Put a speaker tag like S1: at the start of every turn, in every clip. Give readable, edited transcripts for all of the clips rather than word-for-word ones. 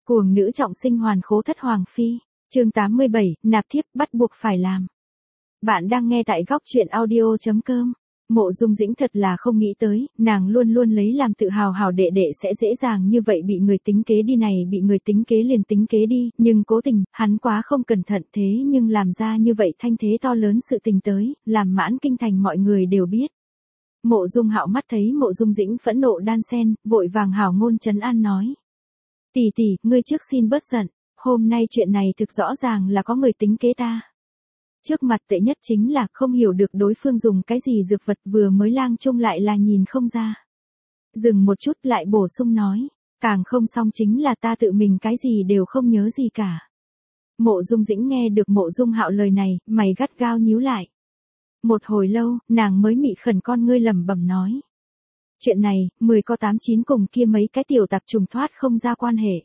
S1: Cuồng nữ trọng sinh hoàn khố thất hoàng phi. Chương 87, nạp thiếp bắt buộc phải làm. Bạn đang nghe tại góc truyện audio.com. Mộ Dung Dĩnh thật là không nghĩ tới, nàng luôn luôn lấy làm tự hào hảo đệ đệ sẽ dễ dàng như vậy bị người tính kế đi này, bị người tính kế liền tính kế đi, nhưng cố tình, hắn quá không cẩn thận thế nhưng làm ra như vậy thanh thế to lớn sự tình tới, làm mãn kinh thành mọi người đều biết. Mộ Dung Hạo mắt thấy Mộ Dung Dĩnh phẫn nộ đan sen, vội vàng hảo ngôn trấn an nói. Tỷ tỷ, ngươi trước xin bớt giận, hôm nay chuyện này thực rõ ràng là có người tính kế ta. Trước mặt tệ nhất chính là không hiểu được đối phương dùng cái gì dược vật vừa mới lang chung lại là nhìn không ra. Dừng một chút lại bổ sung nói, càng không xong chính là ta tự mình cái gì đều không nhớ gì cả. Mộ Dung Dĩnh nghe được Mộ Dung Hạo lời này, mày gắt gao nhíu lại. Một hồi lâu, nàng mới mị khẩn con ngươi lẩm bẩm nói. Chuyện này, 10 có 8 9 cùng kia mấy cái tiểu tặc trùng thoát không ra quan hệ.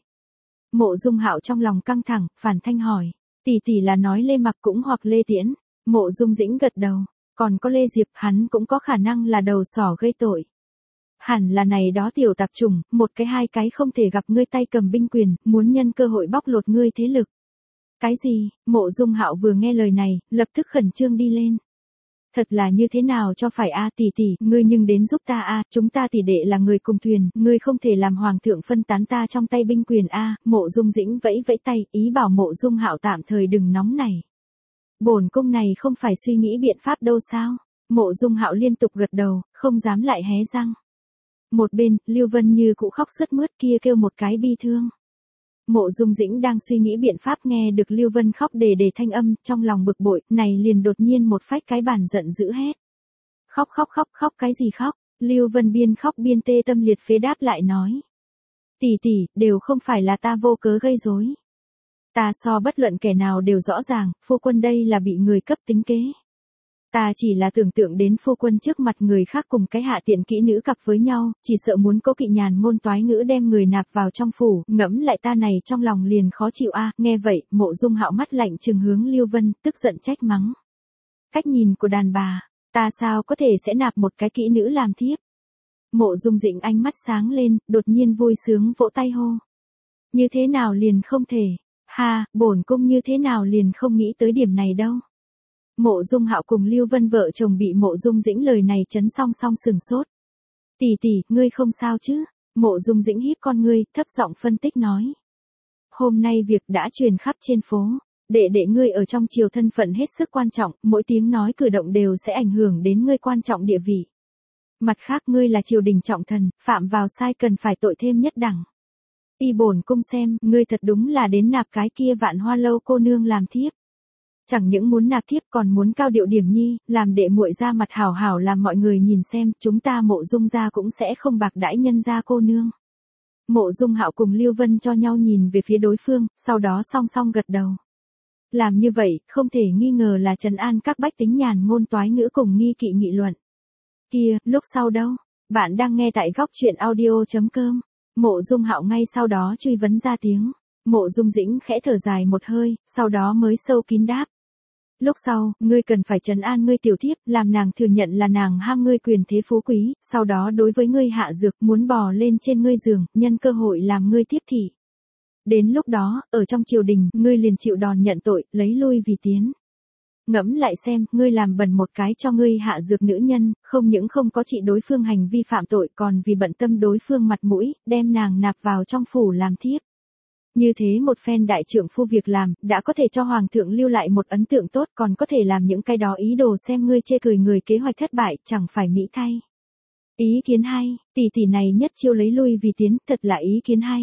S1: Mộ Dung Hạo trong lòng căng thẳng, phản thanh hỏi. Tỷ tỷ là nói Lê Mặc cũng hoặc Lê Tiễn. Mộ Dung Dĩnh gật đầu. Còn có Lê Diệp hắn cũng có khả năng là đầu sỏ gây tội. Hẳn là này đó tiểu tặc trùng, một cái hai cái không thể gặp ngươi tay cầm binh quyền, muốn nhân cơ hội bóc lột ngươi thế lực. Cái gì? Mộ Dung Hạo vừa nghe lời này, lập tức khẩn trương đi lên. Thật là như thế nào cho phải a tỷ tỷ, ngươi nhưng đến giúp ta a, chúng ta tỷ đệ là người cùng thuyền, ngươi không thể làm hoàng thượng phân tán ta trong tay binh quyền a. Mộ Dung Dĩnh vẫy vẫy tay, ý bảo Mộ Dung Hạo tạm thời đừng nóng này. Bổn cung này không phải suy nghĩ biện pháp đâu sao? Mộ Dung Hạo liên tục gật đầu, không dám lại hé răng. Một bên, Lưu Vân Như cũng khóc sướt mướt kia kêu một cái bi thương. Mộ Dung Dĩnh đang suy nghĩ biện pháp nghe được Lưu Vân khóc để thanh âm, trong lòng bực bội, này liền đột nhiên một phách cái bàn giận dữ hét. Khóc khóc khóc khóc cái gì khóc? Lưu Vân biên khóc biên tê tâm liệt phế đáp lại nói. Tỷ tỷ, đều không phải là ta vô cớ gây rối. Ta so bất luận kẻ nào đều rõ ràng, phu quân đây là bị người cấp tính kế. Ta chỉ là tưởng tượng đến phu quân trước mặt người khác cùng cái hạ tiện kỹ nữ cặp với nhau, chỉ sợ muốn có kỵ nhàn ngôn toái ngữ đem người nạp vào trong phủ, ngẫm lại ta này trong lòng liền khó chịu a. Nghe vậy, Mộ Dung Hạo mắt lạnh trừng hướng Lưu Vân, tức giận trách mắng. Cách nhìn của đàn bà, ta sao có thể sẽ nạp một cái kỹ nữ làm thiếp? Mộ Dung Dĩnh ánh mắt sáng lên, đột nhiên vui sướng vỗ tay hô. Như thế nào liền không thể? Ha, bổn cung như thế nào liền không nghĩ tới điểm này đâu. Mộ Dung Hạo cùng Lưu Vân vợ chồng bị Mộ Dung Dĩnh lời này chấn song sừng sốt. Tỷ tỷ, ngươi không sao chứ? Mộ Dung Dĩnh híp con ngươi, thấp giọng phân tích nói. Hôm nay việc đã truyền khắp trên phố, đệ ngươi ở trong triều thân phận hết sức quan trọng, mỗi tiếng nói cử động đều sẽ ảnh hưởng đến ngươi quan trọng địa vị. Mặt khác ngươi là triều đình trọng thần, phạm vào sai cần phải tội thêm nhất đẳng. Y bổn cung xem, ngươi thật đúng là đến nạp cái kia Vạn Hoa lâu cô nương làm thiếp. Chẳng những muốn nạp thiếp còn muốn cao điệu điểm nhi, làm đệ muội ra mặt hảo hảo làm mọi người nhìn xem, chúng ta Mộ Dung gia cũng sẽ không bạc đãi nhân gia cô nương. Mộ Dung Hạo cùng Lưu Vân cho nhau nhìn về phía đối phương, sau đó song song gật đầu. Làm như vậy, không thể nghi ngờ là trấn an các bách tính nhàn ngôn toái ngữ cùng nghi kỵ nghị luận. Kia, lúc sau đâu? Bạn đang nghe tại góc truyện audio.com. Mộ Dung Hạo ngay sau đó truy vấn ra tiếng. Mộ Dung Dĩnh khẽ thở dài một hơi, sau đó mới sâu kín đáp. Lúc sau, ngươi cần phải trấn an ngươi tiểu thiếp, làm nàng thừa nhận là nàng ham ngươi quyền thế phú quý, sau đó đối với ngươi hạ dược, muốn bò lên trên ngươi giường, nhân cơ hội làm ngươi tiếp thị. Đến lúc đó, ở trong triều đình, ngươi liền chịu đòn nhận tội, lấy lui vì tiến. Ngẫm lại xem, ngươi làm bẩn một cái cho ngươi hạ dược nữ nhân, không những không có trị đối phương hành vi phạm tội còn vì bận tâm đối phương mặt mũi, đem nàng nạp vào trong phủ làm thiếp. Như thế một phen đại trưởng phu việc làm, đã có thể cho hoàng thượng lưu lại một ấn tượng tốt, còn có thể làm những cái đó ý đồ xem ngươi chê cười người kế hoạch thất bại, chẳng phải mỹ thay. Ý kiến hay, tỷ tỷ này nhất chiêu lấy lui vì tiến, thật là ý kiến hay.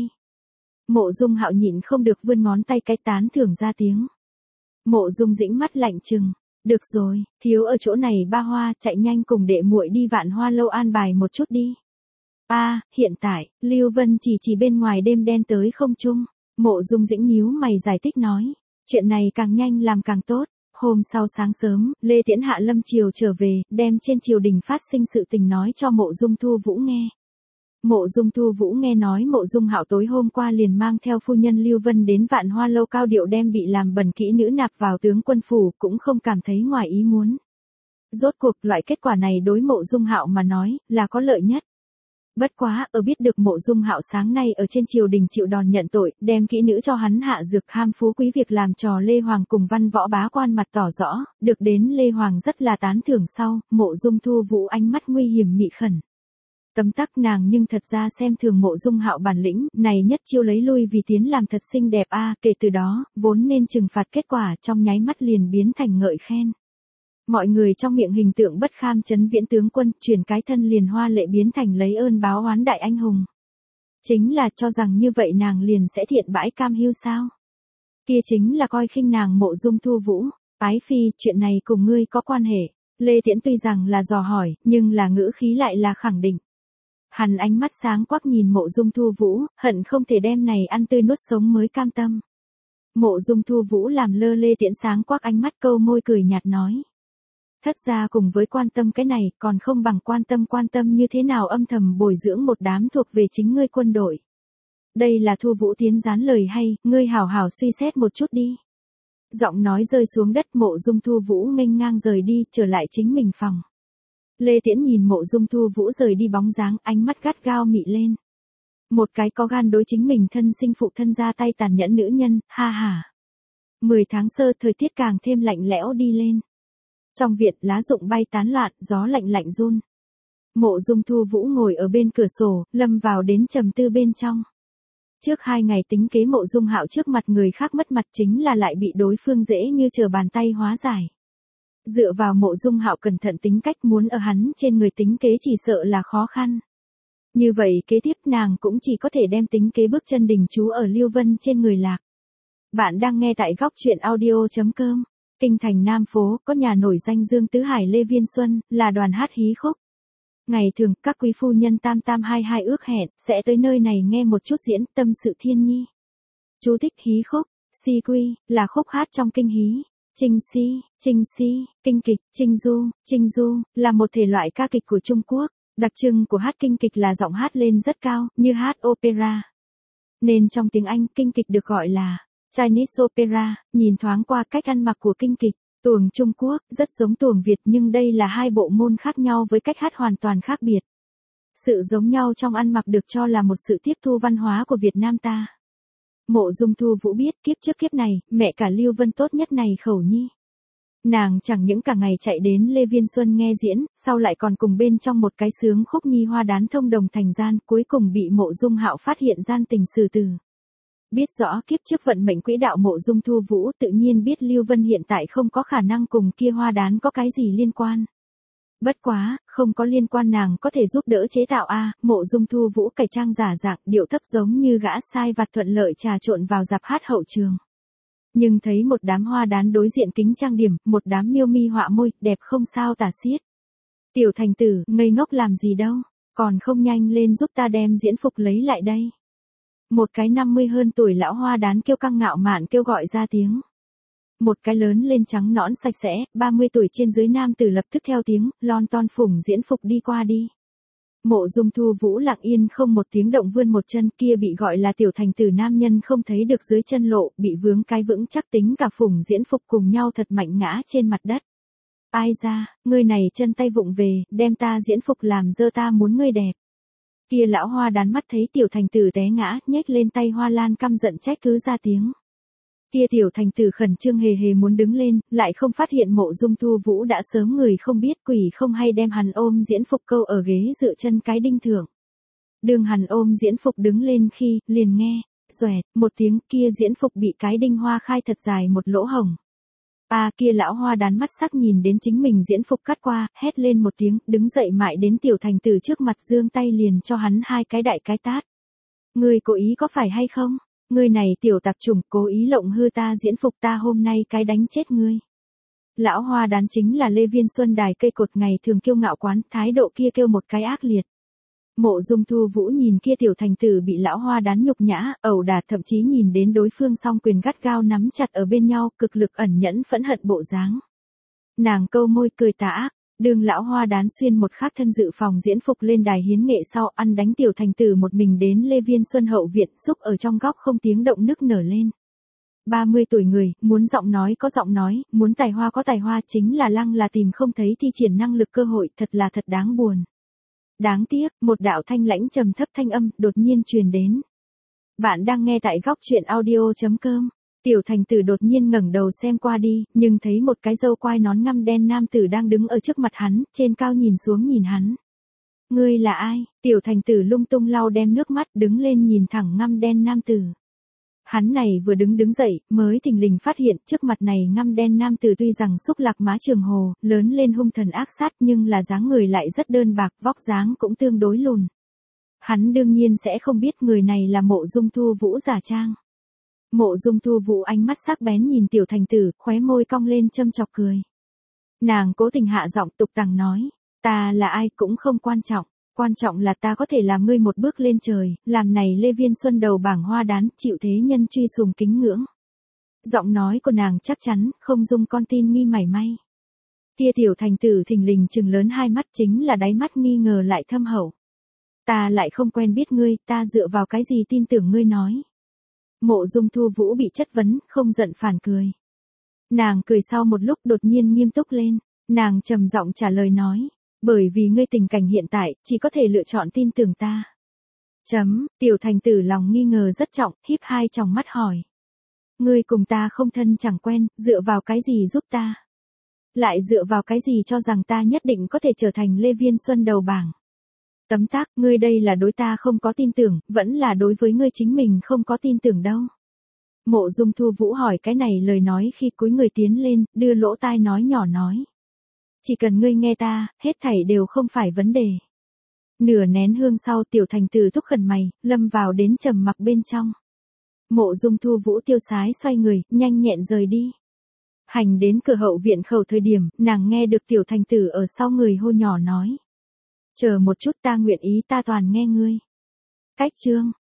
S1: Mộ Dung Hạo nhịn không được vươn ngón tay cái tán thưởng ra tiếng. Mộ Dung Dĩnh mắt lạnh trừng, được rồi, thiếu ở chỗ này ba hoa, chạy nhanh cùng đệ muội đi Vạn Hoa lâu an bài một chút đi. Hiện tại, Lưu Vân chỉ bên ngoài đêm đen tới không trung. Mộ Dung Dĩnh nhíu mày giải thích nói, chuyện này càng nhanh làm càng tốt. Hôm sau sáng sớm, Lê Tiễn hạ lâm triều trở về, đem trên triều đình phát sinh sự tình nói cho Mộ Dung Thu Vũ nghe. Mộ Dung Thu Vũ nghe nói Mộ Dung Hạo tối hôm qua liền mang theo phu nhân Lưu Vân đến Vạn Hoa lâu cao điệu đem bị làm bẩn kỹ nữ nạp vào tướng quân phủ, cũng không cảm thấy ngoài ý muốn. Rốt cuộc loại kết quả này đối Mộ Dung Hạo mà nói, là có lợi nhất. Bất quá, ở biết được Mộ Dung Hạo sáng nay ở trên triều đình chịu đòn nhận tội, đem kỹ nữ cho hắn hạ dược ham phú quý việc làm trò Lê Hoàng cùng văn võ bá quan mặt tỏ rõ, được đến Lê Hoàng rất là tán thưởng sau, Mộ Dung Thu Vũ ánh mắt nguy hiểm mị khẩn. Tấm tắc nàng nhưng thật ra xem thường Mộ Dung Hạo bản lĩnh, này nhất chiêu lấy lui vì tiến làm thật xinh đẹp a, kể từ đó, vốn nên trừng phạt kết quả trong nháy mắt liền biến thành ngợi khen. Mọi người trong miệng hình tượng bất kham Trấn Viễn tướng quân, chuyển cái thân liền hoa lệ biến thành lấy ơn báo oán đại anh hùng. Chính là cho rằng như vậy nàng liền sẽ thiện bãi cam hiu sao? Kia chính là coi khinh nàng Mộ Dung Thu Vũ. Ái phi, chuyện này cùng ngươi có quan hệ. Lê Tiễn tuy rằng là dò hỏi, nhưng là ngữ khí lại là khẳng định. Hắn ánh mắt sáng quắc nhìn Mộ Dung Thu Vũ, hận không thể đem này ăn tươi nuốt sống mới cam tâm. Mộ Dung Thu Vũ làm lơ Lê Tiễn sáng quắc ánh mắt câu môi cười nhạt nói. Thất ra cùng với quan tâm cái này còn không bằng quan tâm như thế nào âm thầm bồi dưỡng một đám thuộc về chính ngươi quân đội. Đây là Thu Vũ tiến gián lời hay, ngươi hảo hảo suy xét một chút đi. Giọng nói rơi xuống đất Mộ Dung Thu Vũ nghênh ngang rời đi, trở lại chính mình phòng. Lê Tiễn nhìn Mộ Dung Thu Vũ rời đi bóng dáng, ánh mắt gắt gao mị lên. Một cái có gan đối chính mình thân sinh phụ thân ra tay tàn nhẫn nữ nhân, ha ha. 10 tháng sơ thời tiết càng thêm lạnh lẽo đi lên. Trong viện lá rụng bay tán loạn, gió lạnh lạnh run. Mộ Dung Thu Vũ ngồi ở bên cửa sổ, lâm vào đến trầm tư bên trong. Trước 2 ngày tính kế Mộ Dung Hạo trước mặt người khác mất mặt chính là lại bị đối phương dễ như trở bàn tay hóa giải. Dựa vào Mộ Dung Hạo cẩn thận tính cách muốn ở hắn trên người tính kế chỉ sợ là khó khăn. Như vậy kế tiếp nàng cũng chỉ có thể đem tính kế bước chân đình chú ở Lưu Vân trên người lạc. Bạn đang nghe tại góc truyện audio.com. Kinh thành Nam Phố có nhà nổi danh Dương Tứ Hải Lê Viên Xuân, là đoàn hát hí khúc. Ngày thường, các quý phu nhân tam tam hai hai ước hẹn, sẽ tới nơi này nghe một chút diễn tâm sự thiên nhi. Chú thích hí khúc, si quy, là khúc hát trong kinh hí. Trinh si, kinh kịch, trinh du, là một thể loại ca kịch của Trung Quốc. Đặc trưng của hát kinh kịch là giọng hát lên rất cao, như hát opera. Nên trong tiếng Anh, kinh kịch được gọi là Chinese opera, nhìn thoáng qua cách ăn mặc của kinh kịch, tuồng Trung Quốc, rất giống tuồng Việt nhưng đây là hai bộ môn khác nhau với cách hát hoàn toàn khác biệt. Sự giống nhau trong ăn mặc được cho là một sự tiếp thu văn hóa của Việt Nam ta. Mộ Dung Thu Vũ biết kiếp trước kiếp này, mẹ cả Lưu Vân tốt nhất này khẩu nhi. Nàng chẳng những cả ngày chạy đến Lê Viên Xuân nghe diễn, sau lại còn cùng bên trong một cái sướng khúc nhi hoa đán thông đồng thành gian, cuối cùng bị Mộ Dung Hạo phát hiện gian tình xử tử. Biết rõ kiếp trước vận mệnh quỹ đạo Mộ Dung Thu Vũ tự nhiên biết Lưu Vân hiện tại không có khả năng cùng kia hoa đán có cái gì liên quan. Bất quá, không có liên quan nàng có thể giúp đỡ chế tạo Mộ Dung Thu Vũ cải trang giả dạng, điệu thấp giống như gã sai vặt thuận lợi trà trộn vào dạp hát hậu trường. Nhưng thấy một đám hoa đán đối diện kính trang điểm, một đám miêu mi họa môi, đẹp không sao tả xiết. Tiểu thành tử, ngây ngốc làm gì đâu, còn không nhanh lên giúp ta đem diễn phục lấy lại đây. Một cái 50 hơn tuổi lão hoa đán kêu căng ngạo mạn kêu gọi ra tiếng. Một cái lớn lên trắng nõn sạch sẽ, 30 tuổi trên dưới nam tử lập tức theo tiếng, lon ton phủng diễn phục đi qua đi. Mộ Dung Thu Vũ lặng yên không một tiếng động vươn một chân, kia bị gọi là tiểu thành tử nam nhân không thấy được dưới chân lộ, bị vướng cái vững chắc tính cả phủng diễn phục cùng nhau thật mạnh ngã trên mặt đất. Ai ra, ngươi này chân tay vụng về, đem ta diễn phục làm dơ ta muốn ngươi đẹp. Kia lão hoa đán mắt thấy tiểu thành tử té ngã, nhếch lên tay hoa lan căm giận trách cứ ra tiếng. Kia tiểu thành tử khẩn trương hề hề muốn đứng lên, lại không phát hiện Mộ Dung Thu Vũ đã sớm người không biết quỷ không hay đem hắn ôm diễn phục câu ở ghế dựa chân cái đinh thượng. Đường hắn ôm diễn phục đứng lên khi, liền nghe, xoẹt, một tiếng kia diễn phục bị cái đinh hoa khai thật dài một lỗ hổng. Kia lão hoa đán mắt sắc nhìn đến chính mình diễn phục cắt qua, hét lên một tiếng, đứng dậy mại đến tiểu thành tử trước mặt giương tay liền cho hắn 2 cái đại cái tát. Ngươi cố ý có phải hay không? Ngươi này tiểu tạp chủng cố ý lộng hư ta diễn phục ta hôm nay cái đánh chết ngươi. Lão hoa đán chính là Lê Viên Xuân đài cây cột ngày thường kiêu ngạo quán, thái độ kia kêu một cái ác liệt. Mộ Dung Thu Vũ nhìn kia tiểu thành tử bị lão hoa đán nhục nhã, ẩu đả thậm chí nhìn đến đối phương song quyền gắt gao nắm chặt ở bên nhau, cực lực ẩn nhẫn phẫn hận bộ dáng. Nàng câu môi cười tà ác, đường lão hoa đán xuyên một khắc thân dự phòng diễn phục lên đài hiến nghệ sau ăn đánh tiểu thành tử một mình đến Lê Viên Xuân hậu viện xúc ở trong góc không tiếng động nức nở lên. 30 tuổi người, muốn giọng nói có giọng nói, muốn tài hoa có tài hoa chính là lăng là tìm không thấy thi triển năng lực cơ hội thật là thật đáng buồn. Đáng tiếc, một đạo thanh lãnh trầm thấp thanh âm đột nhiên truyền đến. Bạn đang nghe tại góc chuyện audio.com. Tiểu Thành Tử đột nhiên ngẩng đầu xem qua đi, nhưng thấy một cái râu quai nón ngăm đen nam tử đang đứng ở trước mặt hắn, trên cao nhìn xuống nhìn hắn. Ngươi là ai? Tiểu Thành Tử lung tung lau đem nước mắt đứng lên nhìn thẳng ngăm đen nam tử. Hắn này vừa đứng dậy, mới thình lình phát hiện trước mặt này ngăm đen nam tử tuy rằng xúc lạc má trường hồ, lớn lên hung thần ác sát nhưng là dáng người lại rất đơn bạc, vóc dáng cũng tương đối lùn. Hắn đương nhiên sẽ không biết người này là Mộ Dung Thu Vũ giả trang. Mộ Dung Thu Vũ ánh mắt sắc bén nhìn Tiểu Thành Tử, khóe môi cong lên châm chọc cười. Nàng cố tình hạ giọng tục tằng nói, ta là ai cũng không quan trọng. Quan trọng là ta có thể làm ngươi một bước lên trời, làm này Lê Viên Xuân đầu bảng hoa đán, chịu thế nhân truy sùng kính ngưỡng. Giọng nói của nàng chắc chắn, không dung con tin nghi mảy may. Kia Tiểu Thành Tử thình lình trừng lớn hai mắt, chính là đáy mắt nghi ngờ lại thâm hậu. Ta lại không quen biết ngươi, ta dựa vào cái gì tin tưởng ngươi nói. Mộ Dung Thu Vũ bị chất vấn, không giận phản cười. Nàng cười sau một lúc đột nhiên nghiêm túc lên, nàng trầm giọng trả lời nói. Bởi vì ngươi tình cảnh hiện tại, chỉ có thể lựa chọn tin tưởng ta. Tiểu Thành Tử lòng nghi ngờ rất trọng, híp hai tròng mắt hỏi. Ngươi cùng ta không thân chẳng quen, dựa vào cái gì giúp ta? Lại dựa vào cái gì cho rằng ta nhất định có thể trở thành Lê Viên Xuân đầu bảng? Tấm tắc, ngươi đây là đối ta không có tin tưởng, vẫn là đối với ngươi chính mình không có tin tưởng đâu. Mộ Dung Thu Vũ hỏi cái này lời nói khi cúi người tiến lên, đưa lỗ tai nói nhỏ nói. Chỉ cần ngươi nghe ta, hết thảy đều không phải vấn đề. Nửa nén hương sau Tiểu Thành Tử thúc khẩn mày, lâm vào đến trầm mặc bên trong. Mộ Dung Thu Vũ tiêu sái xoay người, nhanh nhẹn rời đi. Hành đến cửa hậu viện khẩu thời điểm, nàng nghe được Tiểu Thành Tử ở sau người hô nhỏ nói. Chờ một chút, ta nguyện ý, ta toàn nghe ngươi. Cách chương.